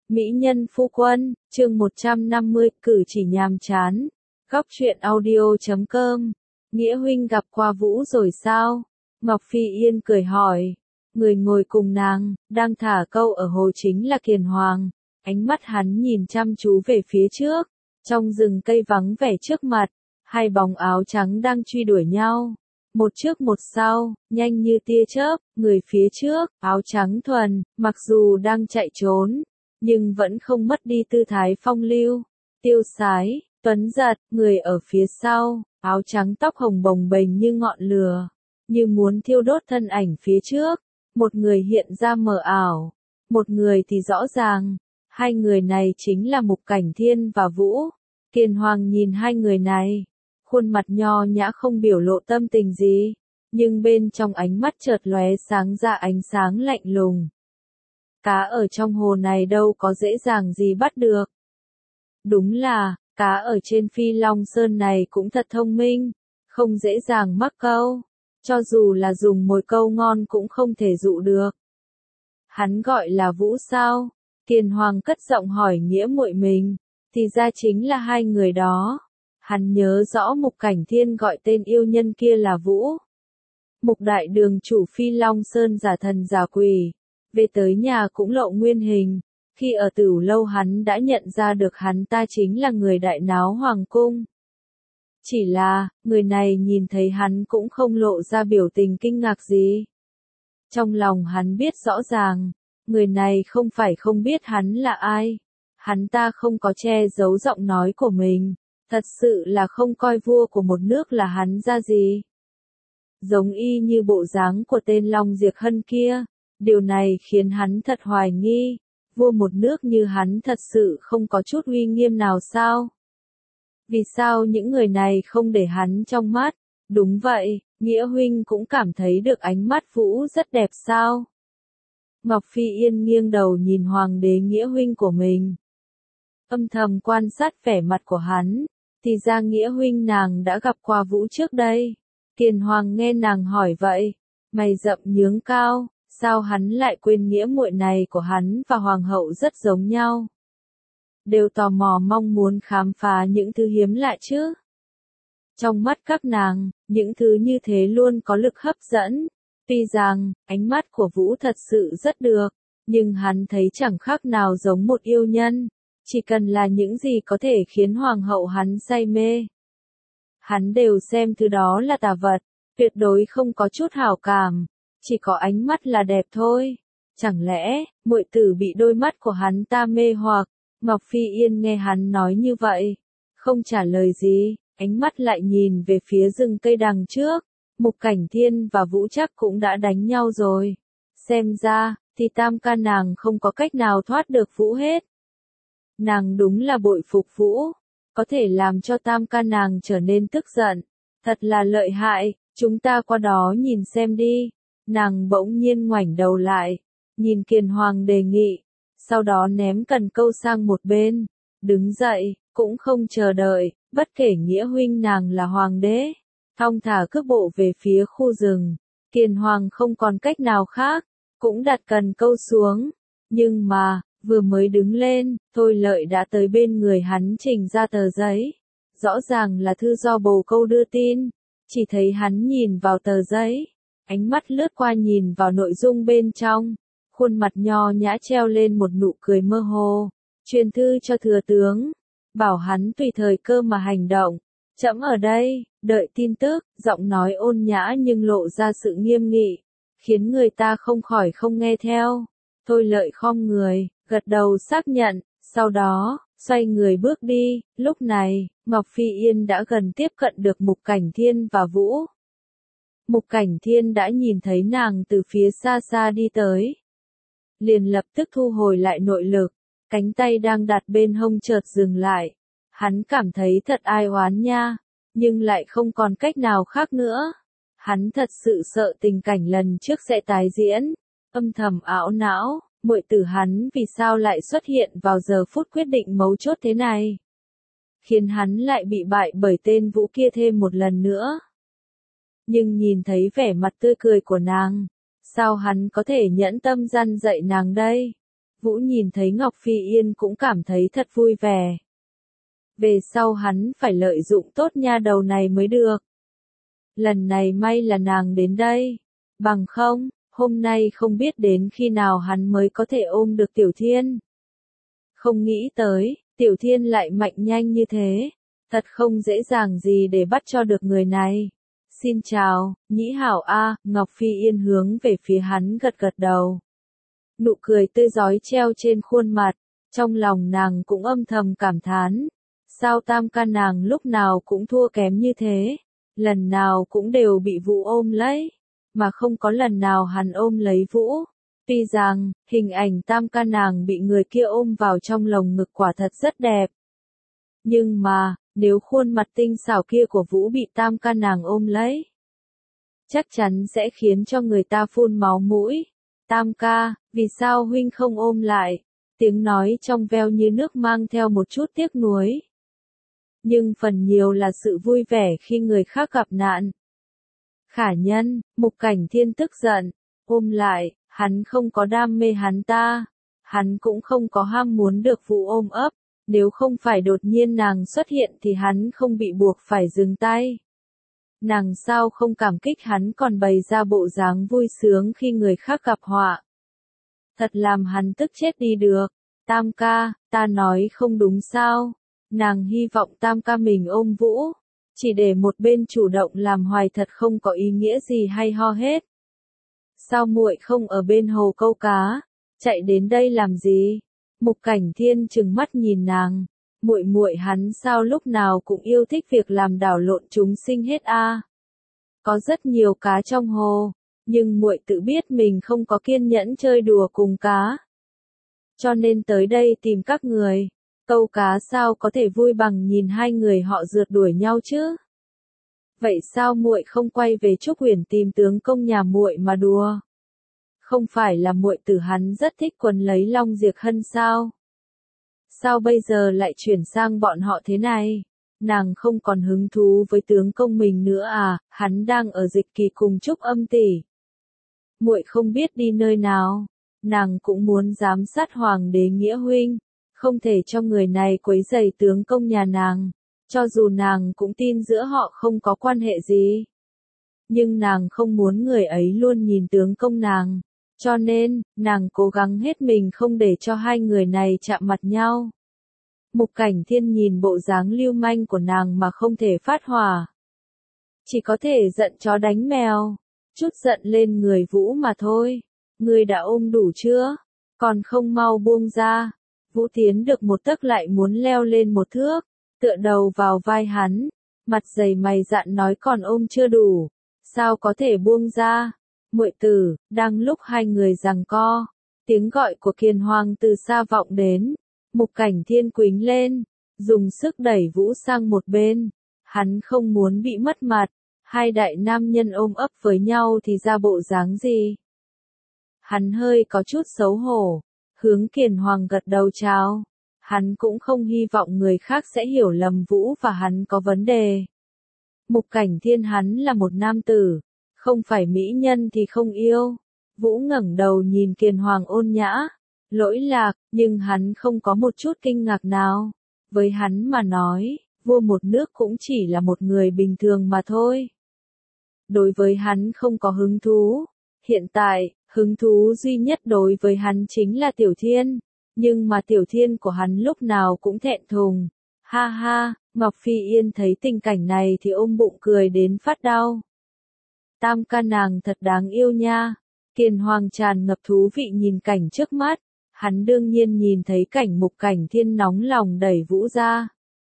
Mỹ nhân phu quân, chương 150, cử chỉ nhàm chán. Góc truyện audio.com. Nghĩa huynh gặp qua Vũ rồi sao? Ngọc Phi Yên cười hỏi. Người ngồi cùng nàng, đang thả câu ở hồ chính là Kiền Hoàng. Ánh mắt hắn nhìn chăm chú về phía trước. Trong rừng cây vắng vẻ trước mặt, hai bóng áo trắng đang truy đuổi nhau. Một trước một sau, nhanh như tia chớp, người phía trước, áo trắng thuần, mặc dù đang chạy trốn, nhưng vẫn không mất đi tư thái phong lưu, tiêu sái, tuấn giật, người ở phía sau, áo trắng tóc hồng bồng bềnh như ngọn lửa, như muốn thiêu đốt thân ảnh phía trước, một người hiện ra mờ ảo, một người thì rõ ràng, hai người này chính là Mục Cảnh Thiên và Vũ. Kiền Hoàng nhìn hai người này, khuôn mặt nho nhã không biểu lộ tâm tình gì, nhưng bên trong ánh mắt chợt lóe sáng ra ánh sáng lạnh lùng. Cá ở trong hồ này đâu có dễ dàng gì bắt được. Đúng là, cá ở trên Phi Long Sơn này cũng thật thông minh, không dễ dàng mắc câu, cho dù là dùng mồi câu ngon cũng không thể dụ được. Hắn gọi là Vũ sao? Kiền Hoàng cất giọng hỏi nghĩa muội mình, thì ra chính là hai người đó. Hắn nhớ rõ Mục Cảnh Thiên gọi tên yêu nhân kia là Vũ. Mục đại đường chủ Phi Long Sơn giả thần giả quỷ, về tới nhà cũng lộ nguyên hình, khi ở Tửu Lâu hắn đã nhận ra được hắn ta chính là người đại náo hoàng cung. Chỉ là, người này nhìn thấy hắn cũng không lộ ra biểu tình kinh ngạc gì. Trong lòng hắn biết rõ ràng, người này không phải không biết hắn là ai, hắn ta không có che giấu giọng nói của mình. Thật sự là không coi vua của một nước là hắn ra gì. Giống y như bộ dáng của tên Long Diệp Hân kia, điều này khiến hắn thật hoài nghi, vua một nước như hắn thật sự không có chút uy nghiêm nào sao? Vì sao những người này không để hắn trong mắt? Đúng vậy, Nghĩa huynh cũng cảm thấy được ánh mắt Vũ rất đẹp sao? Ngọc Phi Yên nghiêng đầu nhìn hoàng đế Nghĩa huynh của mình. Âm thầm quan sát vẻ mặt của hắn. Thì ra Nghĩa huynh nàng đã gặp qua Vũ trước đây. Kiền Hoàng nghe nàng hỏi vậy, mày rậm nhướng cao, sao hắn lại quên nghĩa muội này của hắn và hoàng hậu rất giống nhau. Đều tò mò mong muốn khám phá những thứ hiếm lạ chứ. Trong mắt các nàng, những thứ như thế luôn có lực hấp dẫn. Tuy rằng, ánh mắt của Vũ thật sự rất được, nhưng hắn thấy chẳng khác nào giống một yêu nhân. Chỉ cần là những gì có thể khiến hoàng hậu hắn say mê. Hắn đều xem thứ đó là tà vật, tuyệt đối không có chút hảo cảm, chỉ có ánh mắt là đẹp thôi. Chẳng lẽ, muội tử bị đôi mắt của hắn ta mê hoặc? Ngọc Phi Yên nghe hắn nói như vậy, không trả lời gì, ánh mắt lại nhìn về phía rừng cây đằng trước. Mục Cảnh Thiên và Vũ chắc cũng đã đánh nhau rồi. Xem ra, thì tam ca nàng không có cách nào thoát được Vũ hết. Nàng đúng là bội phục Vũ, có thể làm cho tam ca nàng trở nên tức giận, thật là lợi hại, chúng ta qua đó nhìn xem đi. Nàng bỗng nhiên ngoảnh đầu lại, nhìn Kiền Hoàng đề nghị, sau đó ném cần câu sang một bên, đứng dậy, cũng không chờ đợi, bất kể nghĩa huynh nàng là hoàng đế, thong thả cước bộ về phía khu rừng. Kiền Hoàng không còn cách nào khác, cũng đặt cần câu xuống, nhưng mà vừa mới đứng lên, Thôi Lợi đã tới bên người hắn trình ra tờ giấy. Rõ ràng là thư do bồ câu đưa tin. Chỉ thấy hắn nhìn vào tờ giấy. Ánh mắt lướt qua nhìn vào nội dung bên trong. Khuôn mặt nho nhã treo lên một nụ cười mơ hồ. Truyền thư cho thừa tướng. Bảo hắn tùy thời cơ mà hành động. Trẫm ở đây, đợi tin tức. Giọng nói ôn nhã nhưng lộ ra sự nghiêm nghị. Khiến người ta không khỏi không nghe theo. Thôi Lợi khom người, gật đầu xác nhận, sau đó, xoay người bước đi. Lúc này, Ngọc Phi Yên đã gần tiếp cận được Mục Cảnh Thiên và Vũ. Mục Cảnh Thiên đã nhìn thấy nàng từ phía xa xa đi tới. Liền lập tức thu hồi lại nội lực, cánh tay đang đặt bên hông chợt dừng lại. Hắn cảm thấy thật ai oán nha, nhưng lại không còn cách nào khác nữa. Hắn thật sự sợ tình cảnh lần trước sẽ tái diễn. Âm thầm ảo não, muội tử hắn vì sao lại xuất hiện vào giờ phút quyết định mấu chốt thế này? Khiến hắn lại bị bại bởi tên Vũ kia thêm một lần nữa. Nhưng nhìn thấy vẻ mặt tươi cười của nàng, sao hắn có thể nhẫn tâm răn dạy nàng đây? Vũ nhìn thấy Ngọc Phi Yên cũng cảm thấy thật vui vẻ. Về sau hắn phải lợi dụng tốt nha đầu này mới được. Lần này may là nàng đến đây. Bằng không, hôm nay không biết đến khi nào hắn mới có thể ôm được Tiểu Thiên. Không nghĩ tới, Tiểu Thiên lại mạnh nhanh như thế. Thật không dễ dàng gì để bắt cho được người này. Xin chào, Nhĩ Hảo a, Ngọc Phi Yên hướng về phía hắn gật gật đầu. Nụ cười tươi rói treo trên khuôn mặt, trong lòng nàng cũng âm thầm cảm thán. Sao tam ca nàng lúc nào cũng thua kém như thế, lần nào cũng đều bị Vũ ôm lấy, mà không có lần nào hắn ôm lấy Vũ. Tuy rằng, hình ảnh tam ca nàng bị người kia ôm vào trong lồng ngực quả thật rất đẹp. Nhưng mà, nếu khuôn mặt tinh xảo kia của Vũ bị tam ca nàng ôm lấy, chắc chắn sẽ khiến cho người ta phun máu mũi. Tam ca, vì sao huynh không ôm lại? Tiếng nói trong veo như nước mang theo một chút tiếc nuối. Nhưng phần nhiều là sự vui vẻ khi người khác gặp nạn. Khả nhân, Mục Cảnh Thiên tức giận, ôm lại, hắn không có đam mê hắn ta. Hắn cũng không có ham muốn được Vũ ôm ấp. Nếu không phải đột nhiên nàng xuất hiện thì hắn không bị buộc phải dừng tay. Nàng sao không cảm kích hắn còn bày ra bộ dáng vui sướng khi người khác gặp họa. Thật làm hắn tức chết đi được. Tam ca, ta nói không đúng sao? Nàng hy vọng tam ca mình ôm Vũ. Chỉ để một bên chủ động làm hoài thật không có ý nghĩa gì hay ho hết. Sao muội không ở bên hồ câu cá? Chạy đến đây làm gì? Mục Cảnh Thiên trừng mắt nhìn nàng. Muội muội hắn sao lúc nào cũng yêu thích việc làm đảo lộn chúng sinh hết a. Có rất nhiều cá trong hồ, nhưng muội tự biết mình không có kiên nhẫn chơi đùa cùng cá. Cho nên tới đây tìm các người. Câu cá sao có thể vui bằng nhìn hai người họ rượt đuổi nhau chứ? Vậy sao muội không quay về Trúc Huyền tìm tướng công nhà muội mà đùa? Không phải là muội tử hắn rất thích quần lấy Long Diệp Hân sao? Sao bây giờ lại chuyển sang bọn họ thế này? Nàng không còn hứng thú với tướng công mình nữa à? Hắn đang ở dịch kỳ cùng Trúc Âm tỷ. Muội không biết đi nơi nào. Nàng cũng muốn giám sát Hoàng đế Nghĩa huynh, không thể cho người này quấy rầy tướng công nhà nàng. Cho dù nàng cũng tin giữa họ không có quan hệ gì, nhưng nàng không muốn người ấy luôn nhìn tướng công nàng. Cho nên, nàng cố gắng hết mình không để cho hai người này chạm mặt nhau. Mục Cảnh Thiên nhìn bộ dáng lưu manh của nàng mà không thể phát hỏa. Chỉ có thể giận chó đánh mèo, chút giận lên người Vũ mà thôi. Ngươi đã ôm đủ chưa? Còn không mau buông ra. Vũ tiến được một tấc lại muốn leo lên một thước, tựa đầu vào vai hắn, mặt dày mày dạn nói còn ôm chưa đủ. Sao có thể buông ra? Muội tử, đang lúc hai người giằng co, tiếng gọi của Kiền Hoàng từ xa vọng đến. Mục Cảnh Thiên quĩnh lên, dùng sức đẩy Vũ sang một bên. Hắn không muốn bị mất mặt. Hai đại nam nhân ôm ấp với nhau thì ra bộ dáng gì? Hắn hơi có chút xấu hổ, hướng Kiền Hoàng gật đầu chào. Hắn cũng không hy vọng người khác sẽ hiểu lầm Vũ và hắn có vấn đề. Mục Cảnh Thiên hắn là một nam tử, không phải mỹ nhân thì không yêu. Vũ ngẩng đầu nhìn Kiền Hoàng ôn nhã, lỗi lạc, nhưng hắn không có một chút kinh ngạc nào. Với hắn mà nói, vua một nước cũng chỉ là một người bình thường mà thôi. Đối với hắn không có hứng thú. Hiện tại, hứng thú duy nhất đối với hắn chính là Tiểu Thiên. Nhưng mà Tiểu Thiên của hắn lúc nào cũng thẹn thùng. Ha ha, Ngọc Phi Yên thấy tình cảnh này thì ôm bụng cười đến phát đau. Tam ca nàng thật đáng yêu nha. Kiền Hoàng tràn ngập thú vị nhìn cảnh trước mắt. Hắn đương nhiên nhìn thấy cảnh Mục Cảnh Thiên nóng lòng đẩy Vũ ra.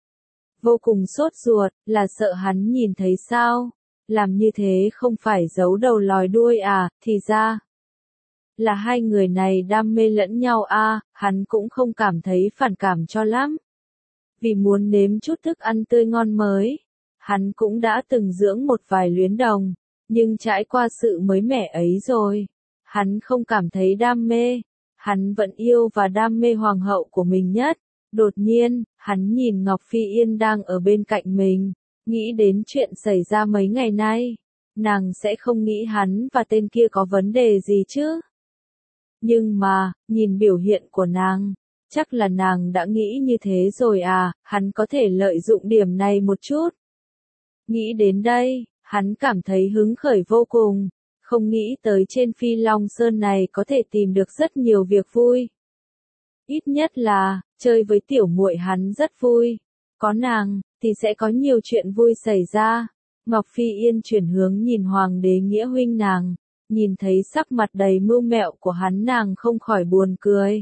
Vô cùng sốt ruột, là sợ hắn nhìn thấy sao? Làm như thế không phải giấu đầu lòi đuôi à, thì ra là hai người này đam mê lẫn nhau à, hắn cũng không cảm thấy phản cảm cho lắm. Vì muốn nếm chút thức ăn tươi ngon mới, hắn cũng đã từng dưỡng một vài luyến đồng, nhưng trải qua sự mới mẻ ấy rồi, hắn không cảm thấy đam mê, hắn vẫn yêu và đam mê hoàng hậu của mình nhất. Đột nhiên, hắn nhìn Ngọc Phi Yên đang ở bên cạnh mình, nghĩ đến chuyện xảy ra mấy ngày nay, nàng sẽ không nghĩ hắn và tên kia có vấn đề gì chứ? Nhưng mà, nhìn biểu hiện của nàng, chắc là nàng đã nghĩ như thế rồi à, hắn có thể lợi dụng điểm này một chút. Nghĩ đến đây, hắn cảm thấy hứng khởi vô cùng, không nghĩ tới trên Phi Long Sơn này có thể tìm được rất nhiều việc vui. Ít nhất là, chơi với tiểu muội hắn rất vui. Có nàng, thì sẽ có nhiều chuyện vui xảy ra. Ngọc Phi Yên chuyển hướng nhìn Hoàng đế Nghĩa huynh nàng, nhìn thấy sắc mặt đầy mưu mẹo của hắn nàng không khỏi buồn cười.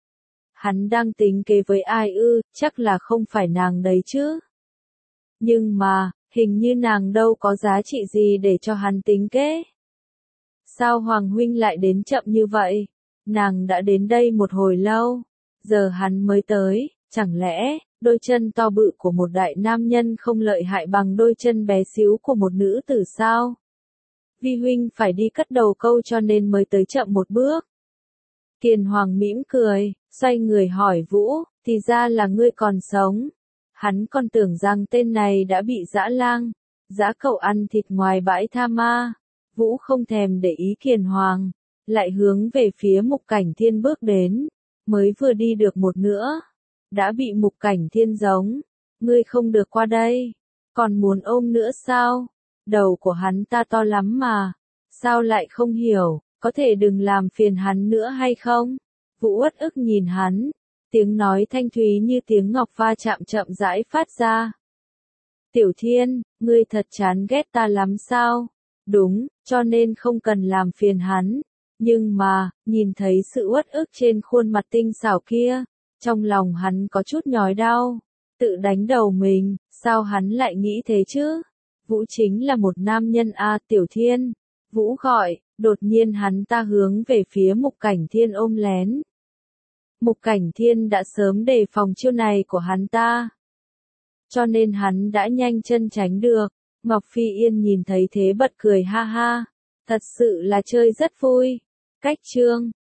Hắn đang tính kế với ai ư, chắc là không phải nàng đấy chứ. Nhưng mà, hình như nàng đâu có giá trị gì để cho hắn tính kế. Sao Hoàng huynh lại đến chậm như vậy? Nàng đã đến đây một hồi lâu, giờ hắn mới tới, chẳng lẽ, đôi chân to bự của một đại nam nhân không lợi hại bằng đôi chân bé xíu của một nữ tử sao? Vi huynh phải đi cất đầu câu cho nên mới tới chậm một bước. Kiền Hoàng mỉm cười, xoay người hỏi Vũ, thì ra là ngươi còn sống. Hắn còn tưởng rằng tên này đã bị dã lang, dã cậu ăn thịt ngoài bãi tha ma. Vũ không thèm để ý Kiền Hoàng, lại hướng về phía Mục Cảnh Thiên bước đến, mới vừa đi được một nữa, đã bị Mục Cảnh Thiên giống, ngươi không được qua đây, còn muốn ôm nữa sao? Đầu của hắn ta to lắm mà, sao lại không hiểu, có thể đừng làm phiền hắn nữa hay không? Vũ uất ức nhìn hắn, tiếng nói thanh thúy như tiếng ngọc va chạm chậm rãi phát ra. Tiểu Thiên, ngươi thật chán ghét ta lắm sao? Đúng, cho nên không cần làm phiền hắn. Nhưng mà, nhìn thấy sự uất ức trên khuôn mặt tinh xảo kia, trong lòng hắn có chút nhói đau, tự đánh đầu mình, sao hắn lại nghĩ thế chứ? Vũ chính là một nam nhân a Tiểu Thiên. Vũ gọi, đột nhiên hắn ta hướng về phía Mục Cảnh Thiên ôm lén. Mục Cảnh Thiên đã sớm đề phòng chiêu này của hắn ta, cho nên hắn đã nhanh chân tránh được. Ngọc Phi Yên nhìn thấy thế bật cười ha ha, thật sự là chơi rất vui. Cách chương